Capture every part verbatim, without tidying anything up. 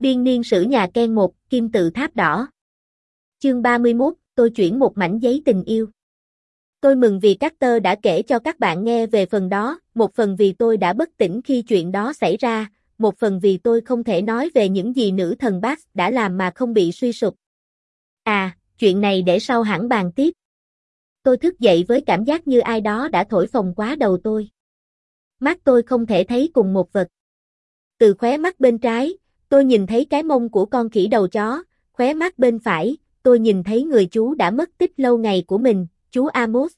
Biên niên sử nhà Ken một, kim tự tháp đỏ. Chương ba mươi mốt, tôi chuyển một mảnh giấy tình yêu. Tôi mừng vì Carter đã kể cho các bạn nghe về phần đó, một phần vì tôi đã bất tỉnh khi chuyện đó xảy ra, một phần vì tôi không thể nói về những gì nữ thần Bax đã làm mà không bị suy sụp. À, chuyện này để sau hẳn bàn tiếp. Tôi thức dậy với cảm giác như ai đó đã thổi phồng quá đầu tôi. Mắt tôi không thể thấy cùng một vật. Từ khóe mắt bên trái, tôi nhìn thấy cái mông của con khỉ đầu chó, khóe mắt bên phải, tôi nhìn thấy người chú đã mất tích lâu ngày của mình, chú Amos.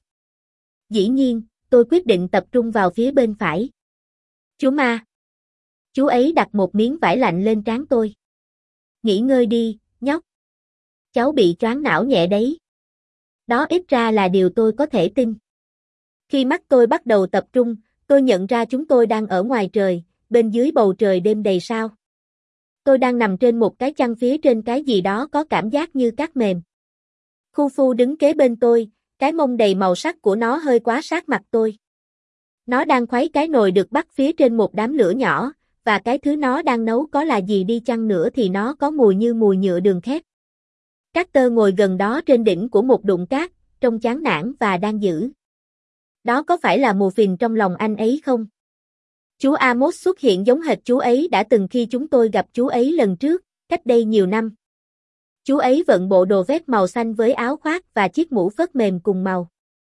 Dĩ nhiên, tôi quyết định tập trung vào phía bên phải. Chú ma. Chú ấy đặt một miếng vải lạnh lên trán tôi. Nghỉ ngơi đi, nhóc. Cháu bị choáng não nhẹ đấy. Đó ít ra là điều tôi có thể tin. Khi mắt tôi bắt đầu tập trung, tôi nhận ra chúng tôi đang ở ngoài trời, bên dưới bầu trời đêm đầy sao. Tôi đang nằm trên một cái chăn phía trên cái gì đó có cảm giác như cát mềm. Khu Phu đứng kế bên tôi, cái mông đầy màu sắc của nó hơi quá sát mặt tôi. Nó đang khuấy cái nồi được bắt phía trên một đám lửa nhỏ, và cái thứ nó đang nấu có là gì đi chăng nữa thì nó có mùi như mùi nhựa đường khét. Carter ngồi gần đó trên đỉnh của một đụng cát, trông chán nản và đang giữ. Đó có phải là mù phiền trong lòng anh ấy không? Chú Amos xuất hiện giống hệt chú ấy đã từng khi chúng tôi gặp chú ấy lần trước, cách đây nhiều năm. Chú ấy vận bộ đồ vest màu xanh với áo khoác và chiếc mũ phớt mềm cùng màu.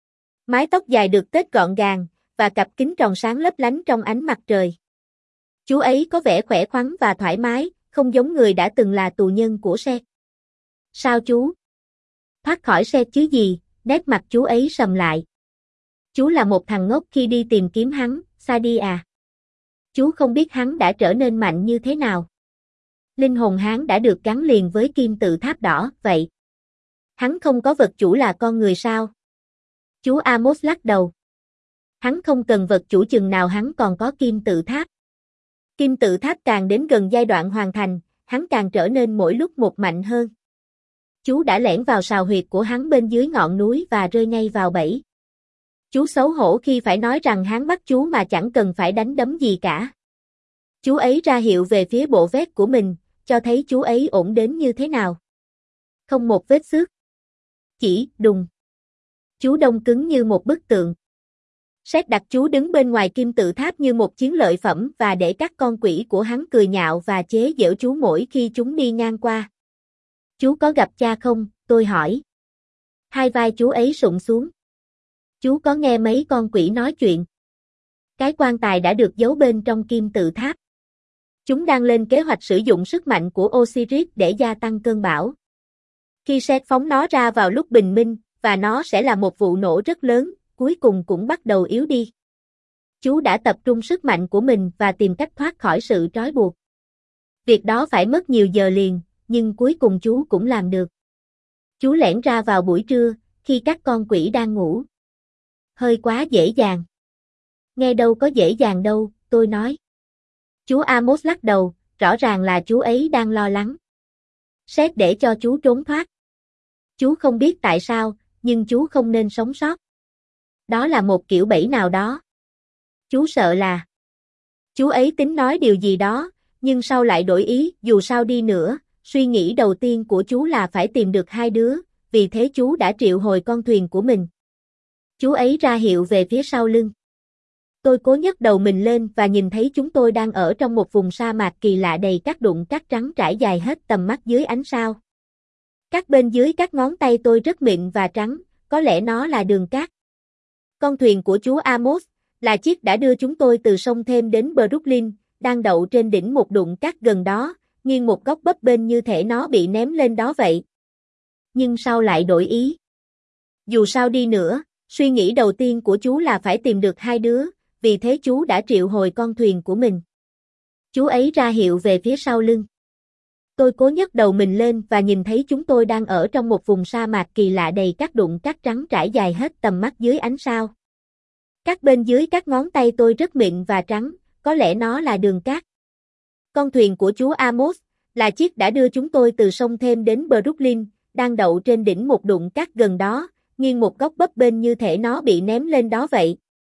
Mái tóc dài được tết gọn gàng, và cặp kính tròn sáng lấp lánh trong ánh mặt trời. Chú ấy có vẻ khỏe khoắn và thoải mái, không giống người đã từng là tù nhân của Seth. Sao chú? Thoát khỏi Seth chứ gì, nét mặt chú ấy sầm lại. Chú là một thằng ngốc khi đi tìm kiếm hắn, Sadie à. Chú không biết hắn đã trở nên mạnh như thế nào. Linh hồn hắn đã được gắn liền với kim tự tháp đỏ, vậy. Hắn không có vật chủ là con người sao? Chú Amos lắc đầu. Hắn không cần vật chủ chừng nào hắn còn có kim tự tháp. Kim tự tháp càng đến gần giai đoạn hoàn thành, hắn càng trở nên mỗi lúc một mạnh hơn. Chú đã lẻn vào sào huyệt của hắn bên dưới ngọn núi và rơi ngay vào bẫy. Chú xấu hổ khi phải nói rằng hắn bắt chú mà chẳng cần phải đánh đấm gì cả. Chú ấy ra hiệu về phía bộ vest của mình, cho thấy chú ấy ổn đến như thế nào. Không một vết xước. Chỉ, đùng. Chú đông cứng như một bức tượng. Seth đặt chú đứng bên ngoài kim tự tháp như một chiến lợi phẩm và để các con quỷ của hắn cười nhạo và chế giễu chú mỗi khi chúng đi ngang qua. Chú có gặp cha không? Tôi hỏi. Hai vai chú ấy sụn xuống. Chú có nghe mấy con quỷ nói chuyện. Cái quan tài đã được giấu bên trong kim tự tháp. Chúng đang lên kế hoạch sử dụng sức mạnh của Osiris để gia tăng cơn bão. Khi Seth phóng nó ra vào lúc bình minh, và nó sẽ là một vụ nổ rất lớn, cuối cùng cũng bắt đầu yếu đi. Chú đã tập trung sức mạnh của mình và tìm cách thoát khỏi sự trói buộc. Việc đó phải mất nhiều giờ liền, nhưng cuối cùng chú cũng làm được. Chú lẻn ra vào buổi trưa, khi các con quỷ đang ngủ. Hơi quá dễ dàng. Nghe đâu có dễ dàng đâu, tôi nói. Chú Amos lắc đầu, rõ ràng là chú ấy đang lo lắng. Seth để cho chú trốn thoát. Chú không biết tại sao, nhưng chú không nên sống sót. Đó là một kiểu bẫy nào đó. Chú sợ là... Chú ấy tính nói điều gì đó, nhưng sau lại đổi ý, dù sao đi nữa, suy nghĩ đầu tiên của chú là phải tìm được hai đứa, vì thế chú đã triệu hồi con thuyền của mình. Chú ấy ra hiệu về phía sau lưng. Tôi cố nhấc đầu mình lên và nhìn thấy chúng tôi đang ở trong một vùng sa mạc kỳ lạ đầy các đụng cát trắng trải dài hết tầm mắt dưới ánh sao. Các bên dưới các ngón tay tôi rất mịn và trắng, có lẽ nó là đường cát. Con thuyền của chú Amos, là chiếc đã đưa chúng tôi từ sông Thêm đến Brooklyn, đang đậu trên đỉnh một đụng cát gần đó, nghiêng một góc bấp bênh như thể nó bị ném lên đó vậy. Nhưng sau lại đổi ý. Dù sao đi nữa, suy nghĩ đầu tiên của chú là phải tìm được hai đứa, vì thế chú đã triệu hồi con thuyền của mình. Chú ấy ra hiệu về phía sau lưng. Tôi cố nhấc đầu mình lên và nhìn thấy chúng tôi đang ở trong một vùng sa mạc kỳ lạ đầy các đụng cát trắng trải dài hết tầm mắt dưới ánh sao. Các bên dưới các ngón tay tôi rất mịn và trắng, có lẽ nó là đường cát. Con thuyền của chú Amos, là chiếc đã đưa chúng tôi từ sông Thêm đến Brooklyn, đang đậu trên đỉnh một đụng cát gần đó, nghiêng một góc bấp bênh như thể nó bị ném lên đó vậy.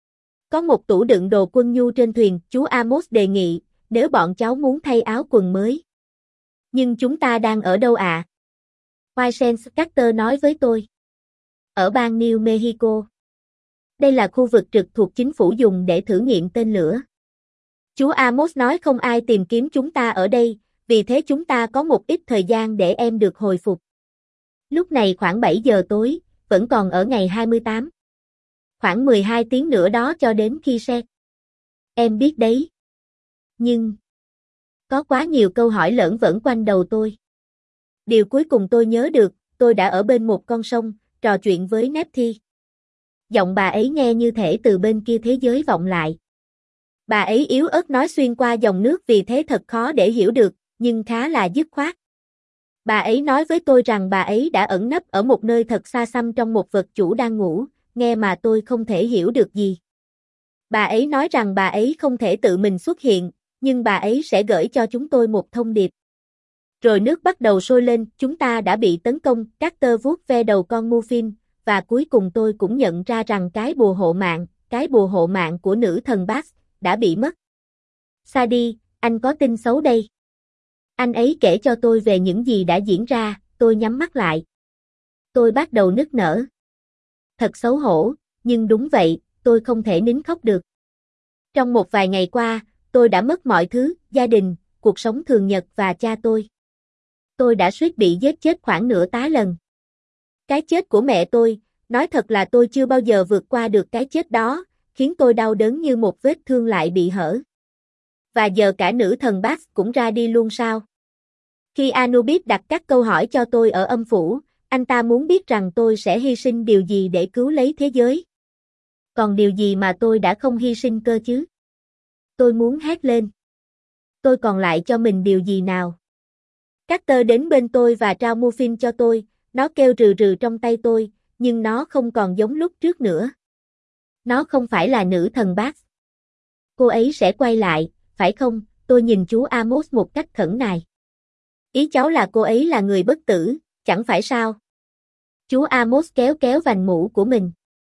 Có một tủ đựng đồ quân nhu trên thuyền, chú Amos đề nghị, nếu bọn cháu muốn thay áo quần mới. Nhưng chúng ta đang ở đâu ạ? À? Wysense Carter nói với tôi. Ở bang New Mexico. Đây là khu vực trực thuộc chính phủ dùng để thử nghiệm tên lửa. Chú Amos nói không ai tìm kiếm chúng ta ở đây, vì thế chúng ta có một ít thời gian để em được hồi phục. Lúc này khoảng bảy giờ tối, vẫn còn ở ngày hai mươi tám. Khoảng mười hai tiếng nữa đó cho đến khi xe. Em biết đấy. Nhưng, có quá nhiều câu hỏi lởn vởn quanh đầu tôi. Điều cuối cùng tôi nhớ được, tôi đã ở bên một con sông, trò chuyện với Nepthi. Giọng bà ấy nghe như thể từ bên kia thế giới vọng lại. Bà ấy yếu ớt nói xuyên qua dòng nước vì thế thật khó để hiểu được, nhưng khá là dứt khoát. Bà ấy nói với tôi rằng bà ấy đã ẩn nấp ở một nơi thật xa xăm trong một vật chủ đang ngủ, nghe mà tôi không thể hiểu được gì. Bà ấy nói rằng bà ấy không thể tự mình xuất hiện, nhưng bà ấy sẽ gửi cho chúng tôi một thông điệp. Rồi nước bắt đầu sôi lên, chúng ta đã bị tấn công, Carter vuốt ve đầu con Muffin, và cuối cùng tôi cũng nhận ra rằng cái bùa hộ mạng, cái bùa hộ mạng của nữ thần Bass, đã bị mất. Sadie, anh có tin xấu đây. Anh ấy kể cho tôi về những gì đã diễn ra, tôi nhắm mắt lại. Tôi bắt đầu nức nở. Thật xấu hổ, nhưng đúng vậy, tôi không thể nín khóc được. Trong một vài ngày qua, tôi đã mất mọi thứ, gia đình, cuộc sống thường nhật và cha tôi. Tôi đã suýt bị giết chết khoảng nửa tá lần. Cái chết của mẹ tôi, nói thật là tôi chưa bao giờ vượt qua được cái chết đó, khiến tôi đau đớn như một vết thương lại bị hở. Và giờ cả nữ thần Bass cũng ra đi luôn sao? Khi Anubis đặt các câu hỏi cho tôi ở âm phủ, anh ta muốn biết rằng tôi sẽ hy sinh điều gì để cứu lấy thế giới. Còn điều gì mà tôi đã không hy sinh cơ chứ? Tôi muốn hét lên. Tôi còn lại cho mình điều gì nào? Carter đến bên tôi và trao muffin cho tôi, nó kêu rừ rừ trong tay tôi, nhưng nó không còn giống lúc trước nữa. Nó không phải là nữ thần Bass. Cô ấy sẽ quay lại, phải không? Tôi nhìn chú Amos một cách khẩn nài. Ý cháu là cô ấy là người bất tử, chẳng phải sao? Chú Amos kéo kéo vành mũ của mình.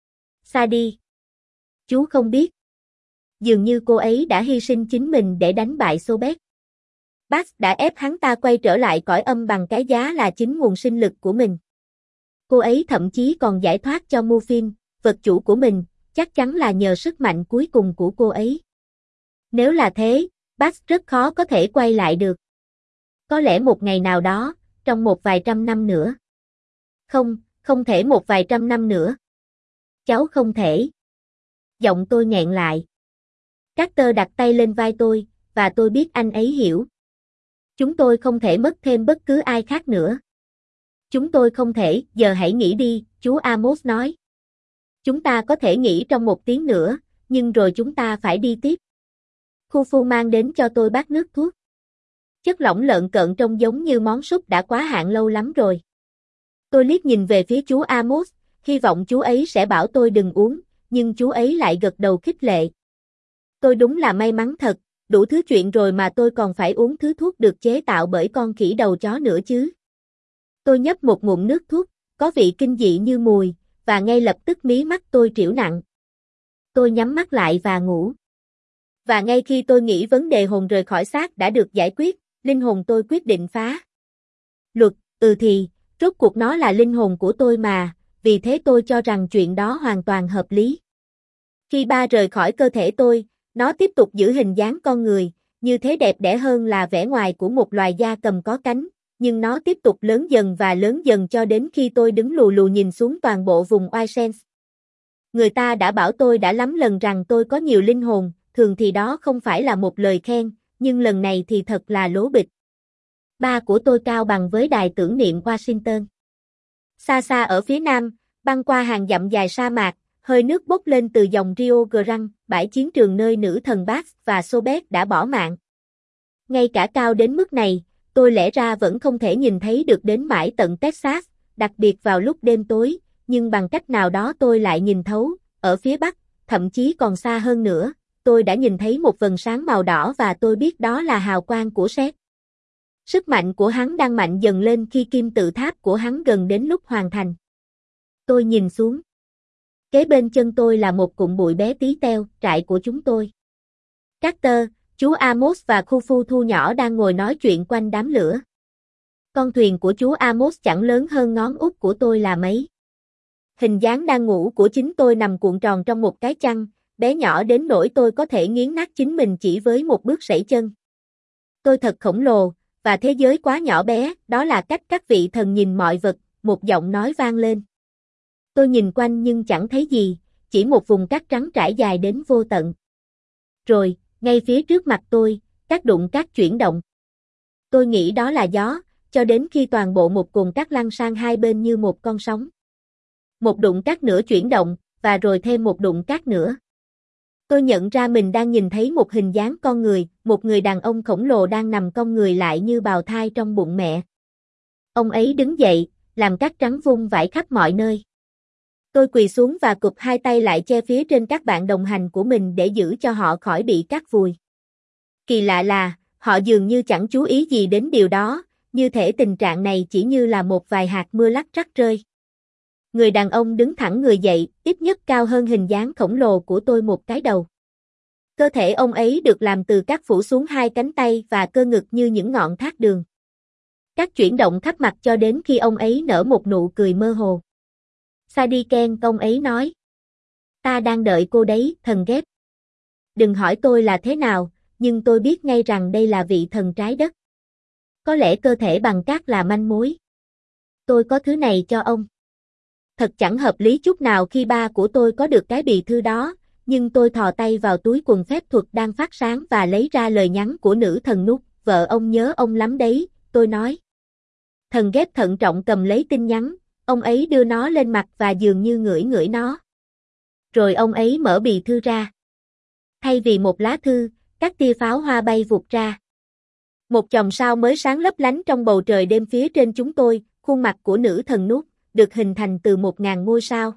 Sadie. Chú không biết. Dường như cô ấy đã hy sinh chính mình để đánh bại Sobek. Bass đã ép hắn ta quay trở lại cõi âm bằng cái giá là chính nguồn sinh lực của mình. Cô ấy thậm chí còn giải thoát cho Muffin, vật chủ của mình, chắc chắn là nhờ sức mạnh cuối cùng của cô ấy. Nếu là thế, Bass rất khó có thể quay lại được. Có lẽ một ngày nào đó, trong một vài trăm năm nữa. Không, không thể một vài trăm năm nữa. Cháu không thể. Giọng tôi nghẹn lại. Carter đặt tay lên vai tôi, và tôi biết anh ấy hiểu. Chúng tôi không thể mất thêm bất cứ ai khác nữa. Chúng tôi không thể, giờ hãy nghỉ đi, chú Amos nói. Chúng ta có thể nghỉ trong một tiếng nữa, nhưng rồi chúng ta phải đi tiếp. Khu phu mang đến cho tôi bát nước thuốc. Chất lỏng lợn cợn trông giống như món súp đã quá hạn lâu lắm rồi. Tôi liếc nhìn về phía chú Amos, hy vọng chú ấy sẽ bảo tôi đừng uống, nhưng chú ấy lại gật đầu khích lệ. Tôi đúng là may mắn thật, đủ thứ chuyện rồi mà tôi còn phải uống thứ thuốc được chế tạo bởi con khỉ đầu chó nữa chứ. Tôi nhấp một ngụm nước thuốc, có vị kinh dị như mùi, và ngay lập tức mí mắt tôi trĩu nặng. Tôi nhắm mắt lại và ngủ. Và ngay khi tôi nghĩ vấn đề hồn rời khỏi xác đã được giải quyết, linh hồn tôi quyết định phá luật, ừ thì, rốt cuộc nó là linh hồn của tôi mà, vì thế tôi cho rằng chuyện đó hoàn toàn hợp lý. Khi ba rời khỏi cơ thể tôi, nó tiếp tục giữ hình dáng con người, như thế đẹp đẽ hơn là vẻ ngoài của một loài gia cầm có cánh, nhưng nó tiếp tục lớn dần và lớn dần cho đến khi tôi đứng lù lù nhìn xuống toàn bộ vùng Wysense. Người ta đã bảo tôi đã lắm lần rằng tôi có nhiều linh hồn, thường thì đó không phải là một lời khen, nhưng lần này thì thật là lố bịch. Ba của tôi cao bằng với đài tưởng niệm Washington. Xa xa ở phía nam, băng qua hàng dặm dài sa mạc, hơi nước bốc lên từ dòng Rio Grande, bãi chiến trường nơi nữ thần Bass và Sobek đã bỏ mạng. Ngay cả cao đến mức này, tôi lẽ ra vẫn không thể nhìn thấy được đến mãi tận Texas, đặc biệt vào lúc đêm tối, nhưng bằng cách nào đó tôi lại nhìn thấu, ở phía bắc, thậm chí còn xa hơn nữa, tôi đã nhìn thấy một vầng sáng màu đỏ và tôi biết đó là hào quang của Seth. Sức mạnh của hắn đang mạnh dần lên khi kim tự tháp của hắn gần đến lúc hoàn thành. Tôi nhìn xuống. Kế bên chân tôi là một cụm bụi bé tí teo, trại của chúng tôi. Carter, chú Amos và Khufu thu nhỏ đang ngồi nói chuyện quanh đám lửa. Con thuyền của chú Amos chẳng lớn hơn ngón út của tôi là mấy. Hình dáng đang ngủ của chính tôi nằm cuộn tròn trong một cái chăn, bé nhỏ đến nỗi tôi có thể nghiến nát chính mình chỉ với một bước sẩy chân. Tôi thật khổng lồ, và thế giới quá nhỏ bé, đó là cách các vị thần nhìn mọi vật, một giọng nói vang lên. Tôi nhìn quanh nhưng chẳng thấy gì, chỉ một vùng cát trắng trải dài đến vô tận. Rồi, ngay phía trước mặt tôi, các đụng cát chuyển động. Tôi nghĩ đó là gió, cho đến khi toàn bộ một cồn cát lăn sang hai bên như một con sóng. Một đụng cát nữa chuyển động, và rồi thêm một đụng cát nữa. Tôi nhận ra mình đang nhìn thấy một hình dáng con người, một người đàn ông khổng lồ đang nằm cong người lại như bào thai trong bụng mẹ. Ông ấy đứng dậy, làm cát trắng vung vãi khắp mọi nơi. Tôi quỳ xuống và cụp hai tay lại che phía trên các bạn đồng hành của mình để giữ cho họ khỏi bị cát vùi. Kỳ lạ là, họ dường như chẳng chú ý gì đến điều đó, như thể tình trạng này chỉ như là một vài hạt mưa lắc rắc rơi. Người đàn ông đứng thẳng người dậy, ít nhất cao hơn hình dáng khổng lồ của tôi một cái đầu. Cơ thể ông ấy được làm từ cát phủ xuống hai cánh tay và cơ ngực như những ngọn thác đường. Cát chuyển động khắp mặt cho đến khi ông ấy nở một nụ cười mơ hồ. Sadie Kent, ông ấy nói. Ta đang đợi cô đấy, thần ghét. Đừng hỏi tôi là thế nào, nhưng tôi biết ngay rằng đây là vị thần trái đất. Có lẽ cơ thể bằng cát là manh mối. Tôi có thứ này cho ông. Thật chẳng hợp lý chút nào khi ba của tôi có được cái bì thư đó, nhưng tôi thò tay vào túi quần phép thuật đang phát sáng và lấy ra lời nhắn của nữ thần Nút, vợ ông nhớ ông lắm đấy, tôi nói. Thần ghét thận trọng cầm lấy tin nhắn, ông ấy đưa nó lên mặt và dường như ngửi ngửi nó. Rồi ông ấy mở bì thư ra. Thay vì một lá thư, các tia pháo hoa bay vụt ra. Một chòm sao mới sáng lấp lánh trong bầu trời đêm phía trên chúng tôi, khuôn mặt của nữ thần Nút, được hình thành từ một ngàn ngôi sao.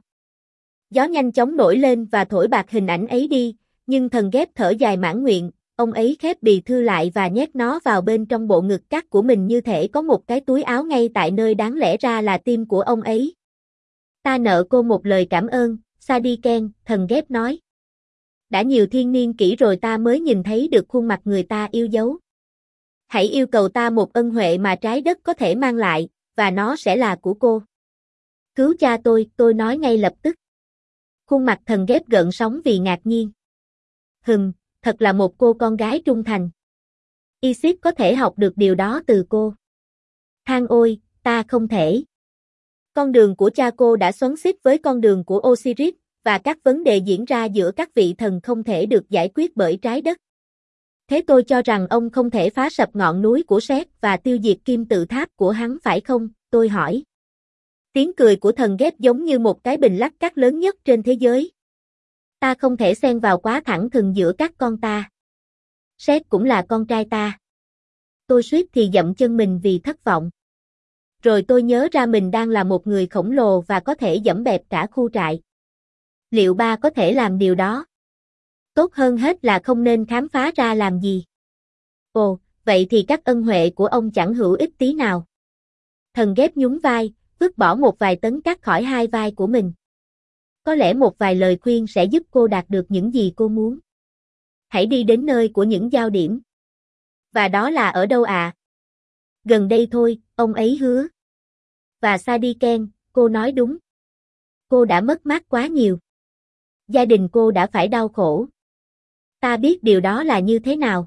Gió nhanh chóng nổi lên và thổi bạc hình ảnh ấy đi, nhưng thần ghét thở dài mãn nguyện, ông ấy khép bì thư lại và nhét nó vào bên trong bộ ngực cát của mình như thể có một cái túi áo ngay tại nơi đáng lẽ ra là tim của ông ấy. Ta nợ cô một lời cảm ơn, Sadie Kent, thần ghét nói. Đã nhiều thiên niên kỷ rồi ta mới nhìn thấy được khuôn mặt người ta yêu dấu. Hãy yêu cầu ta một ân huệ mà trái đất có thể mang lại, và nó sẽ là của cô. Cứu cha tôi, tôi nói ngay lập tức. Khuôn mặt thần ghét gợn sóng vì ngạc nhiên. Hừm, thật là một cô con gái trung thành. Isis có thể học được điều đó từ cô. Than ôi, ta không thể. Con đường của cha cô đã xoắn xít với con đường của Osiris, và các vấn đề diễn ra giữa các vị thần không thể được giải quyết bởi trái đất. Thế tôi cho rằng ông không thể phá sập ngọn núi của Sét và tiêu diệt kim tự tháp của hắn phải không? Tôi hỏi. Tiếng cười của thần ghét giống như một cái bình lắc cát lớn nhất trên thế giới. Ta không thể xen vào quá thẳng thừng giữa các con ta. Sét cũng là con trai ta. Tôi suýt thì dậm chân mình vì thất vọng. Rồi tôi nhớ ra mình đang là một người khổng lồ và có thể dẫm bẹp cả khu trại. Liệu ba có thể làm điều đó? Tốt hơn hết là không nên khám phá ra làm gì. Ồ, vậy thì các ân huệ của ông chẳng hữu ích tí nào. Thần ghét nhún vai, vứt bỏ một vài tấn cát khỏi hai vai của mình. Có lẽ một vài lời khuyên sẽ giúp cô đạt được những gì cô muốn. Hãy đi đến nơi của những giao điểm. Và đó là ở đâu ạ? À? Gần đây thôi, ông ấy hứa. Và Sadie Kent, cô nói đúng. Cô đã mất mát quá nhiều. Gia đình cô đã phải đau khổ. Ta biết điều đó là như thế nào.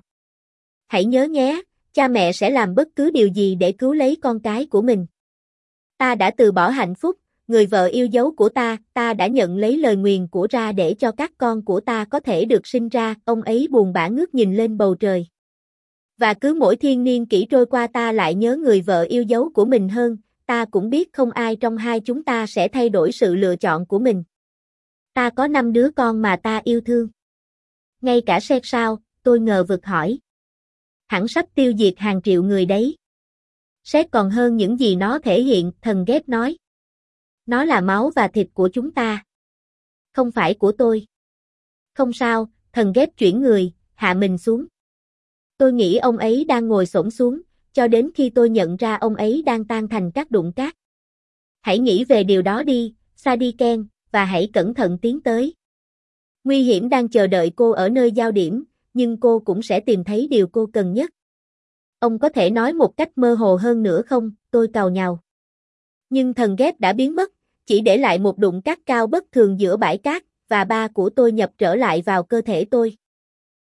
Hãy nhớ nhé, cha mẹ sẽ làm bất cứ điều gì để cứu lấy con cái của mình. Ta đã từ bỏ hạnh phúc, người vợ yêu dấu của ta, ta đã nhận lấy lời nguyền của Ra để cho các con của ta có thể được sinh ra, ông ấy buồn bã ngước nhìn lên bầu trời. Và cứ mỗi thiên niên kỷ trôi qua ta lại nhớ người vợ yêu dấu của mình hơn, ta cũng biết không ai trong hai chúng ta sẽ thay đổi sự lựa chọn của mình. Ta có năm đứa con mà ta yêu thương. Ngay cả Sét sao, tôi ngờ vực hỏi. Hẳn sắp tiêu diệt hàng triệu người đấy. Sét còn hơn những gì nó thể hiện, thần ghét nói. Nó là máu và thịt của chúng ta. Không phải của tôi. Không sao, thần ghét chuyển người, hạ mình xuống. Tôi nghĩ ông ấy đang ngồi xổm xuống, cho đến khi tôi nhận ra ông ấy đang tan thành các đụng cát. Hãy nghĩ về điều đó đi, Sadie Kent, và hãy cẩn thận tiến tới. Nguy hiểm đang chờ đợi cô ở nơi giao điểm, nhưng cô cũng sẽ tìm thấy điều cô cần nhất. Ông có thể nói một cách mơ hồ hơn nữa không? Tôi càu nhàu. Nhưng thần ghép đã biến mất, chỉ để lại một đụng cát cao bất thường giữa bãi cát, và ba của tôi nhập trở lại vào cơ thể tôi.